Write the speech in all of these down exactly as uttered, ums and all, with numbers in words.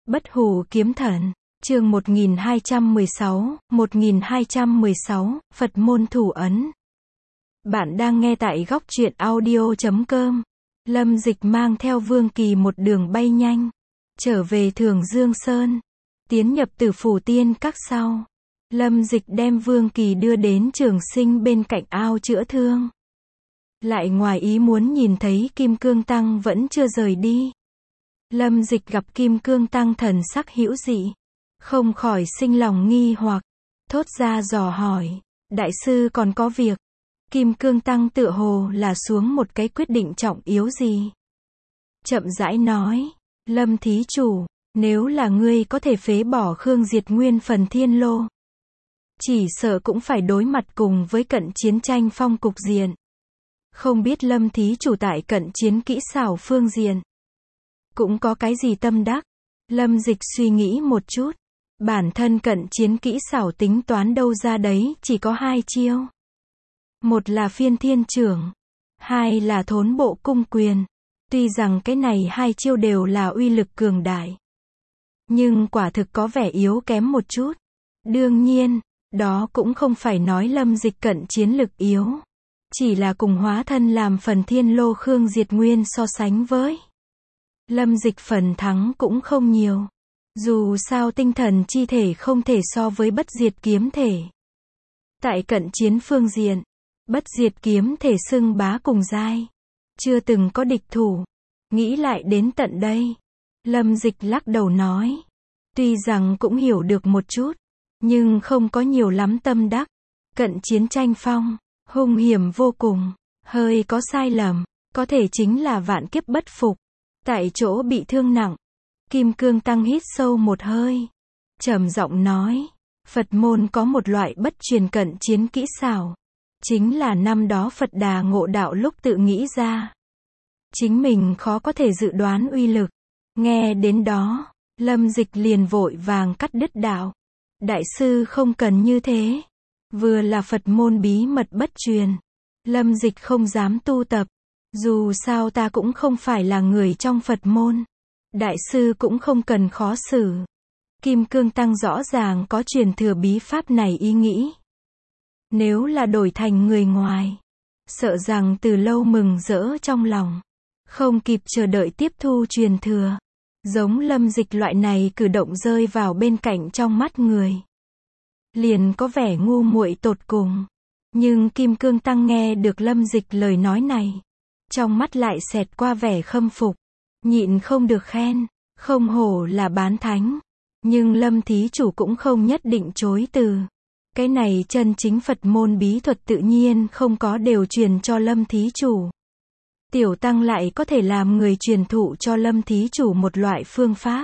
Bất hủ kiếm thần, chương một nghìn hai trăm mười sáu, một nghìn hai trăm mười sáu, Phật môn thủ ấn. Bạn đang nghe tại góc truyện audio chấm com. Lâm Dịch mang theo Vương Kỳ một đường bay nhanh, trở về Thường Dương Sơn, tiến nhập Tử Phủ Tiên Các sau. Lâm Dịch đem Vương Kỳ đưa đến Trường Sinh bên cạnh ao chữa thương. Lại ngoài ý muốn nhìn thấy Kim Cương Tăng vẫn chưa rời đi. Lâm Dịch gặp Kim Cương Tăng thần sắc hữu dị, không khỏi sinh lòng nghi hoặc, thốt ra dò hỏi, đại sư còn có việc. Kim Cương Tăng tựa hồ là xuống một cái quyết định trọng yếu gì. Chậm rãi nói, Lâm thí chủ, nếu là ngươi có thể phế bỏ Khương Diệt Nguyên phần thiên lô, chỉ sợ cũng phải đối mặt cùng với cận chiến tranh phong cục diện. Không biết Lâm thí chủ tại cận chiến kỹ xảo phương diện cũng có cái gì tâm đắc. Lâm Dịch suy nghĩ một chút, bản thân cận chiến kỹ xảo tính toán đâu ra đấy chỉ có hai chiêu. Một là phiên thiên trưởng, hai là thốn bộ cung quyền. Tuy rằng cái này hai chiêu đều là uy lực cường đại, nhưng quả thực có vẻ yếu kém một chút. Đương nhiên, đó cũng không phải nói Lâm Dịch cận chiến lực yếu, chỉ là cùng hóa thân làm phần thiên lô Khương Diệt Nguyên so sánh với Lâm Dịch phần thắng cũng không nhiều. Dù sao tinh thần chi thể không thể so với bất diệt kiếm thể. Tại cận chiến phương diện, bất diệt kiếm thể xưng bá cùng giai, chưa từng có địch thủ. Nghĩ lại đến tận đây, Lâm Dịch lắc đầu nói, tuy rằng cũng hiểu được một chút, nhưng không có nhiều lắm tâm đắc. Cận chiến tranh phong, hung hiểm vô cùng, hơi có sai lầm, có thể chính là vạn kiếp bất phục. Tại chỗ bị thương nặng. Kim Cương Tăng hít sâu một hơi, trầm giọng nói, Phật môn có một loại bất truyền cận chiến kỹ xảo, chính là năm đó Phật Đà ngộ đạo lúc tự nghĩ ra. Chính mình khó có thể dự đoán uy lực. Nghe đến đó, Lâm Dịch liền vội vàng cắt đứt đạo. Đại sư không cần như thế. Vừa là Phật môn bí mật bất truyền, Lâm Dịch không dám tu tập. Dù sao ta cũng không phải là người trong Phật môn. Đại sư cũng không cần khó xử. Kim Cương Tăng rõ ràng có truyền thừa bí pháp này ý nghĩ. Nếu là đổi thành người ngoài, sợ rằng từ lâu mừng rỡ trong lòng, không kịp chờ đợi tiếp thu truyền thừa. Giống Lâm Dịch loại này cử động rơi vào bên cạnh trong mắt người, liền có vẻ ngu muội tột cùng. Nhưng Kim Cương Tăng nghe được Lâm Dịch lời nói này, trong mắt lại xẹt qua vẻ khâm phục, nhịn không được khen, không hổ là bán thánh. Nhưng Lâm thí chủ cũng không nhất định chối từ. Cái này chân chính Phật môn bí thuật tự nhiên không có đều truyền cho Lâm thí chủ. Tiểu Tăng lại có thể làm người truyền thụ cho Lâm thí chủ một loại phương pháp.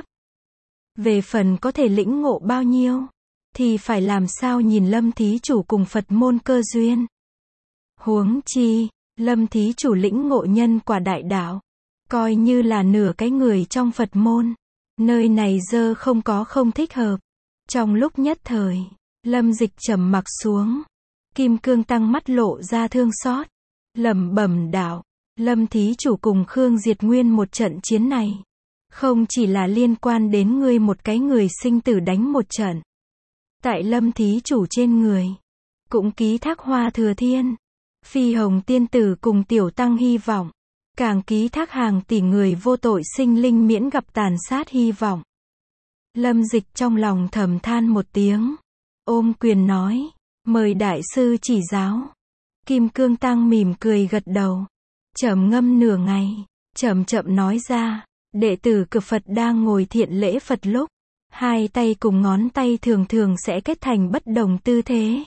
Về phần có thể lĩnh ngộ bao nhiêu, thì phải làm sao nhìn Lâm thí chủ cùng Phật môn cơ duyên. Huống chi, Lâm thí chủ lĩnh ngộ nhân quả đại đạo, coi như là nửa cái người trong Phật môn. Nơi này dơ không có không thích hợp. Trong lúc nhất thời, Lâm Dịch trầm mặc xuống. Kim Cương Tăng mắt lộ ra thương xót, lẩm bẩm đạo, Lâm thí chủ cùng Khương Diệt Nguyên một trận chiến này, không chỉ là liên quan đến ngươi một cái người sinh tử đánh một trận. Tại Lâm thí chủ trên người, cũng ký thác Hoa Thừa Thiên, Phi Hồng Tiên Tử cùng Tiểu Tăng hy vọng, càng ký thác hàng tỷ người vô tội sinh linh miễn gặp tàn sát hy vọng. Lâm Dịch trong lòng thầm than một tiếng, ôm quyền nói, mời đại sư chỉ giáo. Kim Cương Tăng mỉm cười gật đầu, trầm ngâm nửa ngày, chậm chậm nói ra, đệ tử Cực Phật đang ngồi thiện lễ Phật lúc, hai tay cùng ngón tay thường thường sẽ kết thành bất đồng tư thế,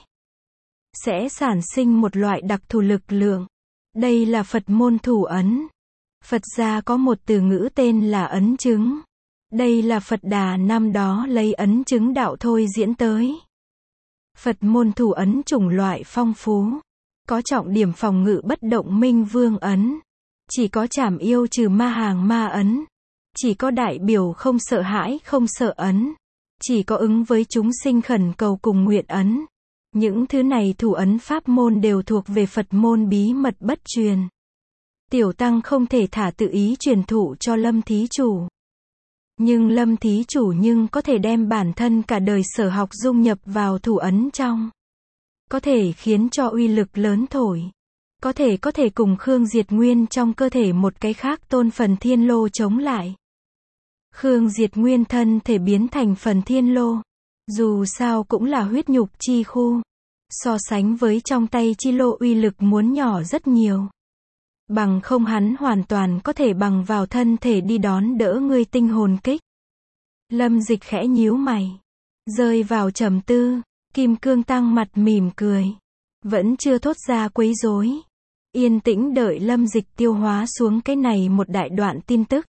sẽ sản sinh một loại đặc thù lực lượng. Đây là Phật môn thủ ấn. Phật gia có một từ ngữ tên là ấn chứng. Đây là Phật Đà năm đó lấy ấn chứng đạo thôi diễn tới. Phật môn thủ ấn chủng loại phong phú, có trọng điểm phòng ngự bất động minh vương ấn, chỉ có trảm yêu trừ ma hàng ma ấn, chỉ có đại biểu không sợ hãi không sợ ấn, chỉ có ứng với chúng sinh khẩn cầu cùng nguyện ấn. Những thứ này thủ ấn pháp môn đều thuộc về Phật môn bí mật bất truyền. Tiểu Tăng không thể thả tự ý truyền thụ cho Lâm thí chủ. Nhưng Lâm thí chủ nhưng có thể đem bản thân cả đời sở học dung nhập vào thủ ấn trong. Có thể khiến cho uy lực lớn thổi. Có thể có thể cùng Khương Diệt Nguyên trong cơ thể một cái khác tôn phần thiên lô chống lại. Khương Diệt Nguyên thân thể biến thành phần thiên lô. Dù sao cũng là huyết nhục chi khu. So sánh với trong tay chi lô uy lực muốn nhỏ rất nhiều. Bằng không hắn hoàn toàn có thể bằng vào thân thể đi đón đỡ ngươi tinh hồn kích. Lâm Dịch khẽ nhíu mày. Rơi vào trầm tư. Kim Cương Tăng mặt mỉm cười. Vẫn chưa thốt ra quấy rối. Yên tĩnh đợi Lâm Dịch tiêu hóa xuống cái này một đại đoạn tin tức.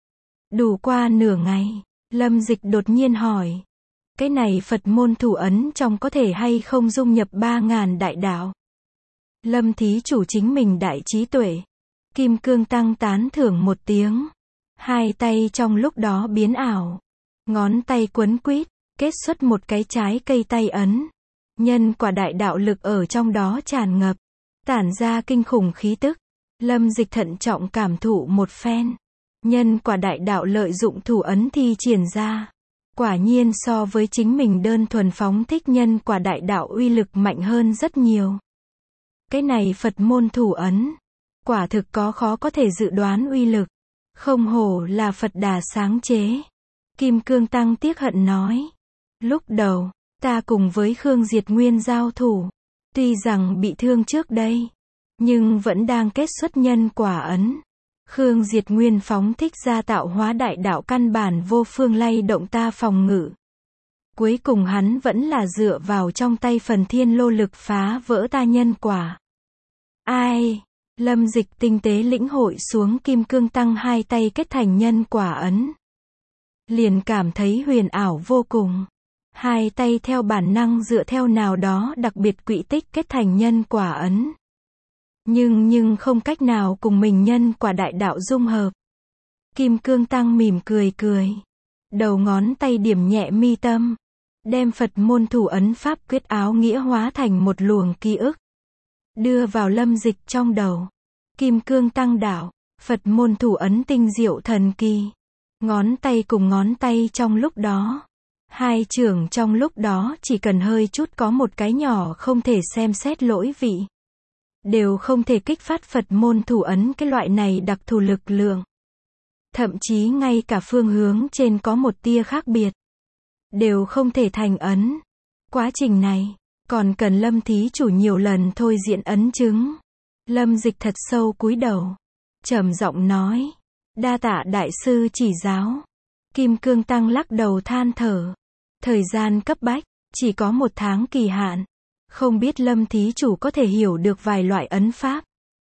Đủ qua nửa ngày. Lâm Dịch đột nhiên hỏi. Cái này Phật môn thủ ấn trong có thể hay không dung nhập ba ngàn đại đạo? Lâm thí chủ chính mình đại trí tuệ. Kim Cương Tăng tán thưởng một tiếng. Hai tay trong lúc đó biến ảo. Ngón tay quấn quýt, kết xuất một cái trái cây tay ấn. Nhân quả đại đạo lực ở trong đó tràn ngập. Tản ra kinh khủng khí tức. Lâm Dịch thận trọng cảm thụ một phen. Nhân quả đại đạo lợi dụng thủ ấn thi triển ra. Quả nhiên so với chính mình đơn thuần phóng thích nhân quả đại đạo uy lực mạnh hơn rất nhiều. Cái này Phật môn thủ ấn. Quả thực có khó có thể dự đoán uy lực. Không hổ là Phật Đà sáng chế. Kim Cương Tăng tiếc hận nói. Lúc đầu, ta cùng với Khương Diệt Nguyên giao thủ. Tuy rằng bị thương trước đây. Nhưng vẫn đang kết xuất nhân quả ấn. Khương Diệt Nguyên phóng thích ra tạo hóa đại đạo căn bản vô phương lay động ta phòng ngự. Cuối cùng hắn vẫn là dựa vào trong tay phần thiên lô lực phá vỡ ta nhân quả. Ai? Lâm Dịch tinh tế lĩnh hội xuống Kim Cương Tăng hai tay kết thành nhân quả ấn. Liền cảm thấy huyền ảo vô cùng. Hai tay theo bản năng dựa theo nào đó đặc biệt quỹ tích kết thành nhân quả ấn. Nhưng nhưng không cách nào cùng mình nhân quả đại đạo dung hợp. Kim Cương Tăng mỉm cười cười. Đầu ngón tay điểm nhẹ mi tâm. Đem Phật môn thủ ấn pháp quyết áo nghĩa hóa thành một luồng ký ức. Đưa vào Lâm Dịch trong đầu. Kim Cương Tăng đạo. Phật môn thủ ấn tinh diệu thần kỳ. Ngón tay cùng ngón tay trong lúc đó. Hai trưởng trong lúc đó chỉ cần hơi chút có một cái nhỏ không thể xem xét lỗi vị. Đều không thể kích phát Phật môn thủ ấn cái loại này đặc thù lực lượng. Thậm chí ngay cả phương hướng trên có một tia khác biệt. Đều không thể thành ấn. Quá trình này, còn cần Lâm thí chủ nhiều lần thôi diễn ấn chứng. Lâm Dịch thật sâu cúi đầu. Trầm giọng nói. Đa tạ đại sư chỉ giáo. Kim Cương Tăng lắc đầu than thở. Thời gian cấp bách, chỉ có một tháng kỳ hạn. Không biết Lâm thí chủ có thể hiểu được vài loại ấn pháp.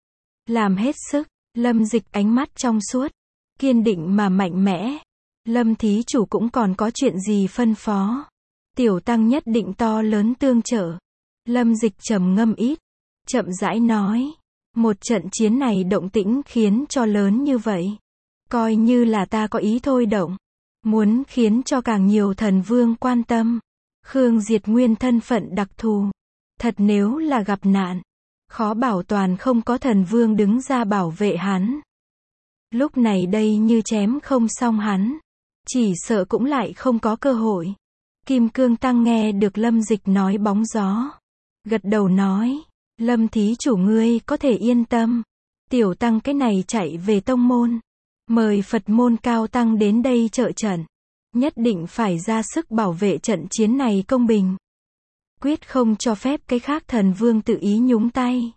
Làm hết sức, Lâm Dịch ánh mắt trong suốt. Kiên định mà mạnh mẽ. Lâm thí chủ cũng còn có chuyện gì phân phó. Tiểu tăng nhất định to lớn tương trợ. Lâm Dịch trầm ngâm ít. Chậm rãi nói. Một trận chiến này động tĩnh khiến cho lớn như vậy. Coi như là ta có ý thôi động. Muốn khiến cho càng nhiều thần vương quan tâm. Khương Diệt Nguyên thân phận đặc thù. Thật nếu là gặp nạn. Khó bảo toàn không có thần vương đứng ra bảo vệ hắn. Lúc này đây như chém không xong hắn. Chỉ sợ cũng lại không có cơ hội. Kim Cương Tăng nghe được Lâm Dịch nói bóng gió. Gật đầu nói. Lâm thí chủ ngươi có thể yên tâm. Tiểu tăng cái này chạy về tông môn. Mời Phật môn cao tăng đến đây trợ trận. Nhất định phải ra sức bảo vệ trận chiến này công bình. Quyết không cho phép cái khác thần vương tự ý nhúng tay.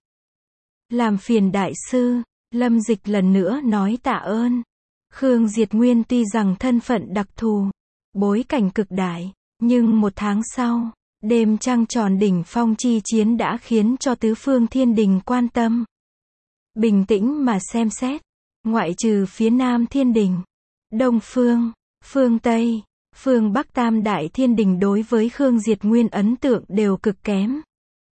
Làm phiền đại sư. Lâm Dịch lần nữa nói tạ ơn. Khương Diệt Nguyên tuy rằng thân phận đặc thù, bối cảnh cực đại, nhưng một tháng sau, đêm trăng tròn đỉnh phong chi chiến đã khiến cho tứ phương thiên đình quan tâm. Bình tĩnh mà xem xét, ngoại trừ phía Nam thiên đình, Đông phương, phương Tây, phương Bắc tam đại thiên đình đối với Khương Diệt Nguyên ấn tượng đều cực kém.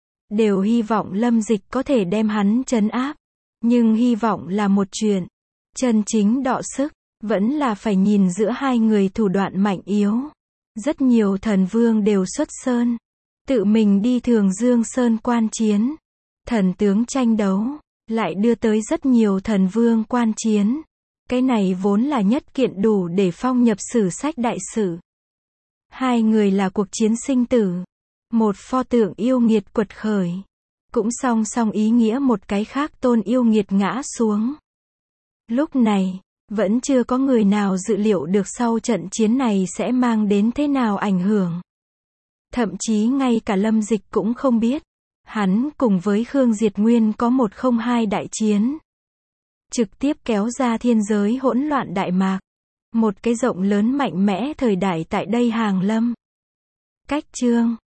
Đều hy vọng Lâm Dịch có thể đem hắn trấn áp. Nhưng hy vọng là một chuyện. Chân chính đọ sức, vẫn là phải nhìn giữa hai người thủ đoạn mạnh yếu. Rất nhiều thần vương đều xuất sơn. Tự mình đi Thường Dương Sơn quan chiến. Thần tướng tranh đấu, lại đưa tới rất nhiều thần vương quan chiến. Cái này vốn là nhất kiện đủ để phong nhập sử sách đại sử. Hai người là cuộc chiến sinh tử. Một pho tượng yêu nghiệt quật khởi. Cũng song song ý nghĩa một cái khác tôn yêu nghiệt ngã xuống. Lúc này, vẫn chưa có người nào dự liệu được sau trận chiến này sẽ mang đến thế nào ảnh hưởng. Thậm chí ngay cả Lâm Dịch cũng không biết. Hắn cùng với Khương Diệt Nguyên có một không hai đại chiến. Trực tiếp kéo ra thiên giới hỗn loạn Đại Mạc. Một cái rộng lớn mạnh mẽ thời đại tại đây hàng lâm. Cách chương